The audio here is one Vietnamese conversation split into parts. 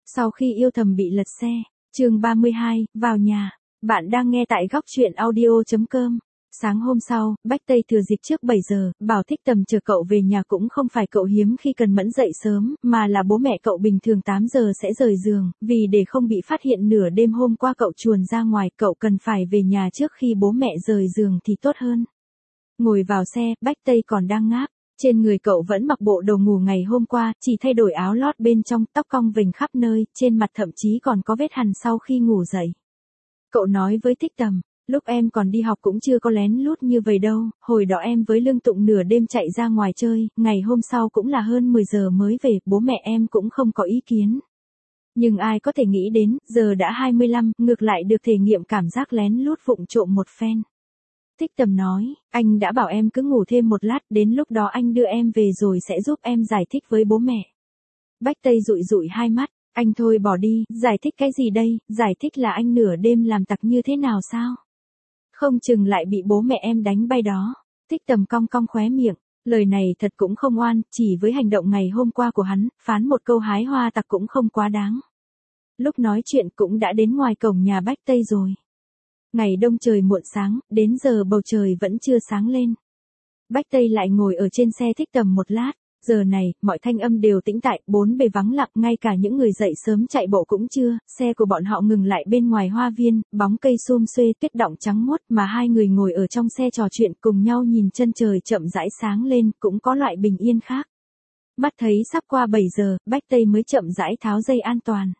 Sau khi yêu thầm bị lật xe, chương 32, vào nhà. Bạn đang nghe tại góc truyện audio.com. Sáng hôm sau, Bách Tây thừa dịp trước 7 giờ, bảo Thích Tầm chờ cậu về nhà cũng không phải cậu hiếm khi cần mẫn dậy sớm, mà là bố mẹ cậu bình thường 8 giờ sẽ rời giường, vì để không bị phát hiện nửa đêm hôm qua cậu chuồn ra ngoài, cậu cần phải về nhà trước khi bố mẹ rời giường thì tốt hơn. Ngồi vào xe, Bách Tây còn đang ngáp. Trên người cậu vẫn mặc bộ đồ ngủ ngày hôm qua, chỉ thay đổi áo lót bên trong, tóc cong vềnh khắp nơi, trên mặt thậm chí còn có vết hằn sau khi ngủ dậy. Cậu nói với Thích Tầm, lúc em còn đi học cũng chưa có lén lút như vậy đâu, hồi đó em với Lương Tụng nửa đêm chạy ra ngoài chơi, ngày hôm sau cũng là hơn 10 giờ mới về, bố mẹ em cũng không có ý kiến. Nhưng ai có thể nghĩ đến, giờ đã 25, ngược lại được thể nghiệm cảm giác lén lút vụng trộm một phen. Thích Tầm nói, anh đã bảo em cứ ngủ thêm một lát, đến lúc đó anh đưa em về rồi sẽ giúp em giải thích với bố mẹ. Bách Tây dụi dụi hai mắt, anh thôi bỏ đi, giải thích cái gì đây, giải thích là anh nửa đêm làm tặc như thế nào sao? Không chừng lại bị bố mẹ em đánh bay đó. Thích Tầm cong cong khóe miệng, lời này thật cũng không oan, chỉ với hành động ngày hôm qua của hắn, phán một câu hái hoa tặc cũng không quá đáng. Lúc nói chuyện cũng đã đến ngoài cổng nhà Bách Tây rồi. Ngày đông trời muộn sáng, đến giờ bầu trời vẫn chưa sáng lên. Bách Tây lại ngồi ở trên xe Thích Tầm một lát, giờ này, mọi thanh âm đều tĩnh tại, bốn bề vắng lặng, ngay cả những người dậy sớm chạy bộ cũng chưa, xe của bọn họ ngừng lại bên ngoài hoa viên, bóng cây xum xuê, tuyết đọng trắng muốt mà hai người ngồi ở trong xe trò chuyện cùng nhau nhìn chân trời chậm rãi sáng lên, cũng có loại bình yên khác. Mắt thấy sắp qua 7 giờ, Bách Tây mới chậm rãi tháo dây an toàn.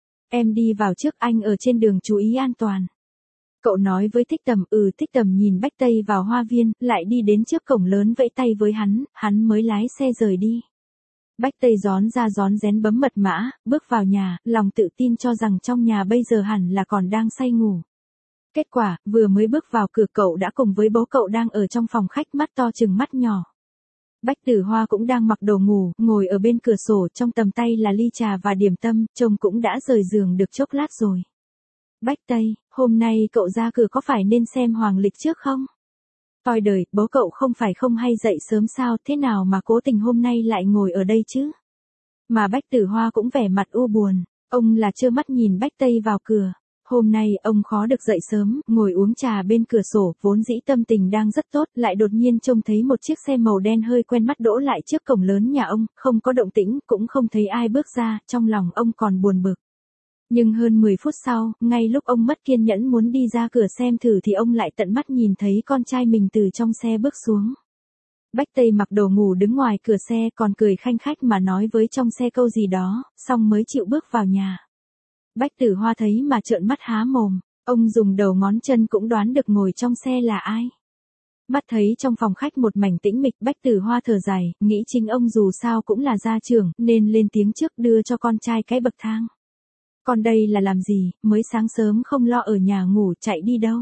Em đi vào trước, anh ở trên đường chú ý an toàn. Cậu nói với Thích Tầm, Thích Tầm nhìn Bách Tây vào hoa viên, lại đi đến trước cổng lớn vẫy tay với hắn mới lái xe rời đi. Bách Tây rón ra rón rén bấm mật mã, bước vào nhà, lòng tự tin cho rằng trong nhà bây giờ hẳn là còn đang say ngủ. Kết quả, vừa mới bước vào cửa cậu đã cùng với bố cậu đang ở trong phòng khách mắt to chừng mắt nhỏ. Bách Tử Hoa cũng đang mặc đồ ngủ, ngồi ở bên cửa sổ, trong tầm tay là ly trà và điểm tâm, chồng cũng đã rời giường được chốc lát rồi. Bách Tây, hôm nay cậu ra cửa có phải nên xem hoàng lịch trước không? Toi đời, bố cậu không phải không hay dậy sớm sao, thế nào mà cố tình hôm nay lại ngồi ở đây chứ? Mà Bách Tử Hoa cũng vẻ mặt u buồn, ông là trơ mắt nhìn Bách Tây vào cửa. Hôm nay ông khó được dậy sớm, ngồi uống trà bên cửa sổ, vốn dĩ tâm tình đang rất tốt, lại đột nhiên trông thấy một chiếc xe màu đen hơi quen mắt đỗ lại trước cổng lớn nhà ông, không có động tĩnh, cũng không thấy ai bước ra, trong lòng ông còn buồn bực. Nhưng hơn 10 phút sau, ngay lúc ông mất kiên nhẫn muốn đi ra cửa xem thử thì ông lại tận mắt nhìn thấy con trai mình từ trong xe bước xuống. Bách Tây mặc đồ ngủ đứng ngoài cửa xe còn cười khanh khách mà nói với trong xe câu gì đó, xong mới chịu bước vào nhà. Bách Tử Hoa thấy mà trợn mắt há mồm, ông dùng đầu ngón chân cũng đoán được ngồi trong xe là ai. Mắt thấy trong phòng khách một mảnh tĩnh mịch, Bách Tử Hoa thở dài, nghĩ chính ông dù sao cũng là gia trưởng, nên lên tiếng trước đưa cho con trai cái bậc thang. Còn đây là làm gì, mới sáng sớm không lo ở nhà ngủ, chạy đi đâu.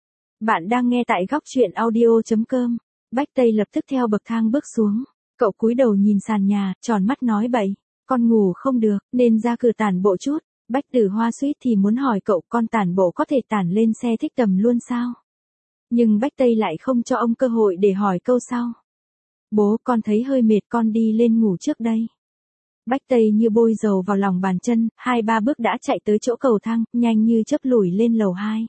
Bạn đang nghe tại góc truyện audio.com. Bách Tây lập tức theo bậc thang bước xuống. Cậu cúi đầu nhìn sàn nhà, tròn mắt nói bậy. Con ngủ không được, nên ra cửa tản bộ chút. Bách Tử Hoa suýt thì muốn hỏi cậu, con tản bộ có thể tản lên xe Thích Tầm luôn sao? Nhưng Bách Tây lại không cho ông cơ hội để hỏi câu sau. Bố, con thấy hơi mệt, con đi lên ngủ trước đây. Bách Tây như bôi dầu vào lòng bàn chân, 2-3 bước đã chạy tới chỗ cầu thang, nhanh như chớp lủi lên lầu 2.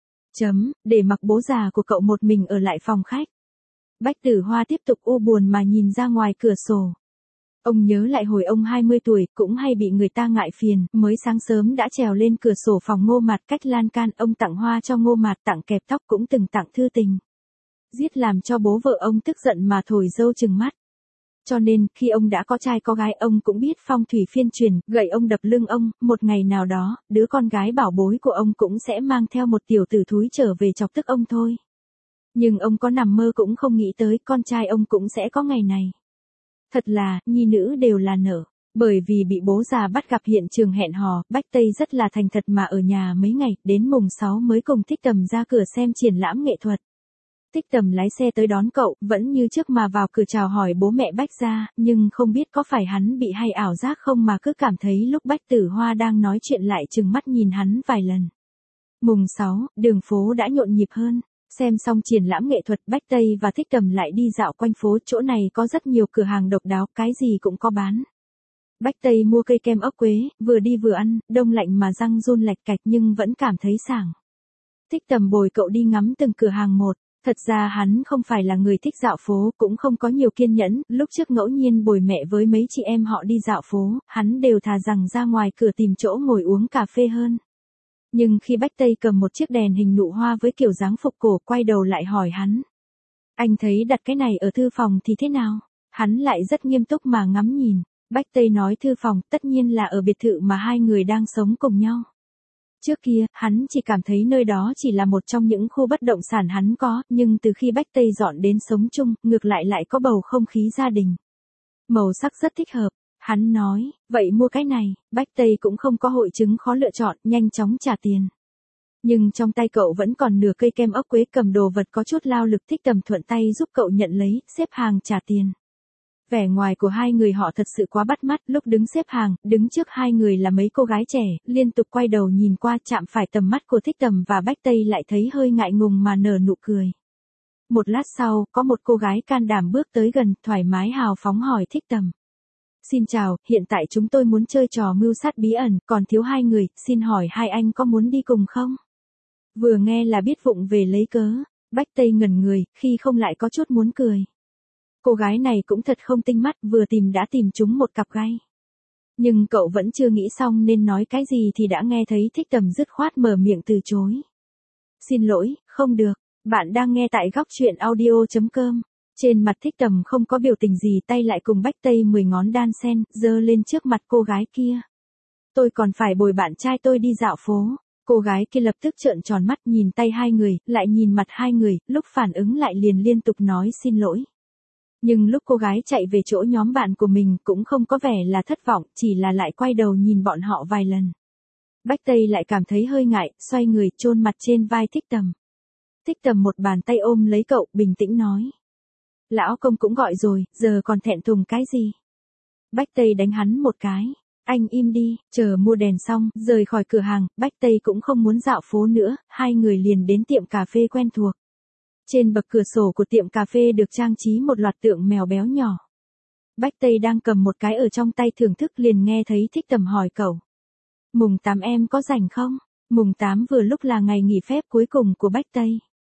Để mặc bố già của cậu một mình ở lại phòng khách. Bách Tử Hoa tiếp tục u buồn mà nhìn ra ngoài cửa sổ. Ông nhớ lại hồi ông 20 tuổi, cũng hay bị người ta ngại phiền, mới sáng sớm đã trèo lên cửa sổ phòng Ngô Mạt cách lan can, ông tặng hoa cho Ngô Mạt, tặng kẹp tóc, cũng từng tặng thư tình. Giết làm cho bố vợ ông tức giận mà thổi dâu trừng mắt. Cho nên, khi ông đã có trai có gái, ông cũng biết phong thủy phiên truyền, gậy ông đập lưng ông, một ngày nào đó, đứa con gái bảo bối của ông cũng sẽ mang theo một tiểu tử thúi trở về chọc tức ông thôi. Nhưng ông có nằm mơ cũng không nghĩ tới, con trai ông cũng sẽ có ngày này. Thật là, nhi nữ đều là nở. Bởi vì bị bố già bắt gặp hiện trường hẹn hò, Bách Tây rất là thành thật mà ở nhà mấy ngày, đến mùng 6 mới cùng Thích Tầm ra cửa xem triển lãm nghệ thuật. Thích Tầm lái xe tới đón cậu, vẫn như trước mà vào cửa chào hỏi bố mẹ Bách gia, nhưng không biết có phải hắn bị hay ảo giác không mà cứ cảm thấy lúc Bách Tử Hoa đang nói chuyện lại trừng mắt nhìn hắn vài lần. Mùng 6, đường phố đã nhộn nhịp hơn. Xem xong triển lãm nghệ thuật, Bách Tây và Thích Tầm lại đi dạo quanh phố, chỗ này có rất nhiều cửa hàng độc đáo, cái gì cũng có bán. Bách Tây mua cây kem ốc quế, vừa đi vừa ăn, đông lạnh mà răng run lạch cạch nhưng vẫn cảm thấy sảng. Thích Tầm bồi cậu đi ngắm từng cửa hàng một. Thật ra hắn không phải là người thích dạo phố, cũng không có nhiều kiên nhẫn, lúc trước ngẫu nhiên bồi mẹ với mấy chị em họ đi dạo phố, hắn đều thà rằng ra ngoài cửa tìm chỗ ngồi uống cà phê hơn. Nhưng khi Bách Tây cầm một chiếc đèn hình nụ hoa với kiểu dáng phục cổ quay đầu lại hỏi hắn. Anh thấy đặt cái này ở thư phòng thì thế nào? Hắn lại rất nghiêm túc mà ngắm nhìn. Bách Tây nói thư phòng tất nhiên là ở biệt thự mà hai người đang sống cùng nhau. Trước kia, hắn chỉ cảm thấy nơi đó chỉ là một trong những khu bất động sản hắn có, nhưng từ khi Bách Tây dọn đến sống chung, ngược lại có bầu không khí gia đình. Màu sắc rất thích hợp. Hắn nói, vậy mua cái này, Bách Tây cũng không có hội chứng khó lựa chọn, nhanh chóng trả tiền. Nhưng trong tay cậu vẫn còn nửa cây kem ốc quế, cầm đồ vật có chút lao lực. Thích Tầm thuận tay giúp cậu nhận lấy, xếp hàng trả tiền. Vẻ ngoài của hai người họ thật sự quá bắt mắt, lúc đứng xếp hàng, đứng trước hai người là mấy cô gái trẻ, liên tục quay đầu nhìn qua, chạm phải tầm mắt của Thích Tầm và Bách Tây lại thấy hơi ngại ngùng mà nở nụ cười. Một lát sau, có một cô gái can đảm bước tới gần, thoải mái hào phóng hỏi Thích Tầm. Xin chào, hiện tại chúng tôi muốn chơi trò mưu sát bí ẩn, còn thiếu hai người, xin hỏi hai anh có muốn đi cùng không? Vừa nghe là biết vụng về lấy cớ, Bách Tây ngẩn người, khi không lại có chút muốn cười. Cô gái này cũng thật không tinh mắt, vừa tìm đã tìm trúng một cặp gai. Nhưng cậu vẫn chưa nghĩ xong nên nói cái gì thì đã nghe thấy Thích Tầm dứt khoát mở miệng từ chối. Xin lỗi, không được, bạn đang nghe tại góc truyện audio.com. Trên mặt Thích Tầm không có biểu tình gì, tay lại cùng Bách Tây 10 ngón đan sen, giơ lên trước mặt cô gái kia. Tôi còn phải bồi bạn trai tôi đi dạo phố. Cô gái kia lập tức trợn tròn mắt nhìn tay hai người, lại nhìn mặt hai người, lúc phản ứng lại liền liên tục nói xin lỗi. Nhưng lúc cô gái chạy về chỗ nhóm bạn của mình cũng không có vẻ là thất vọng, chỉ là lại quay đầu nhìn bọn họ vài lần. Bách Tây lại cảm thấy hơi ngại, xoay người chôn mặt trên vai Thích Tầm. Thích Tầm một bàn tay ôm lấy cậu, bình tĩnh nói. Lão công cũng gọi rồi, giờ còn thẹn thùng cái gì? Bách Tây đánh hắn một cái. Anh im đi, chờ mua đèn xong, rời khỏi cửa hàng, Bách Tây cũng không muốn dạo phố nữa, hai người liền đến tiệm cà phê quen thuộc. Trên bậc cửa sổ của tiệm cà phê được trang trí một loạt tượng mèo béo nhỏ. Bách Tây đang cầm một cái ở trong tay thưởng thức liền nghe thấy Thích Tầm hỏi cậu. Mùng 8 em có rảnh không? Mùng 8 vừa lúc là ngày nghỉ phép cuối cùng của Bách Tây.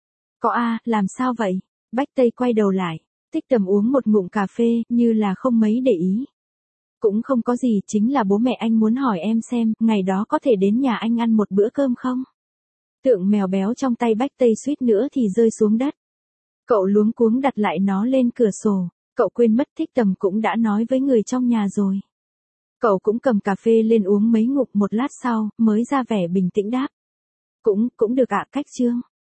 Có à, làm sao vậy? Bách Tây quay đầu lại. Thích Tầm uống một ngụm cà phê, như là không mấy để ý. Cũng không có gì, chính là bố mẹ anh muốn hỏi em xem, ngày đó có thể đến nhà anh ăn một bữa cơm không? Tượng mèo béo trong tay Bách Tây suýt nữa thì rơi xuống đất. Cậu luống cuống đặt lại nó lên cửa sổ, cậu quên mất Thích Tầm cũng đã nói với người trong nhà rồi. Cậu cũng cầm cà phê lên uống mấy ngụm, một lát sau, mới ra vẻ bình tĩnh đáp. Cũng được ạ, cách chương.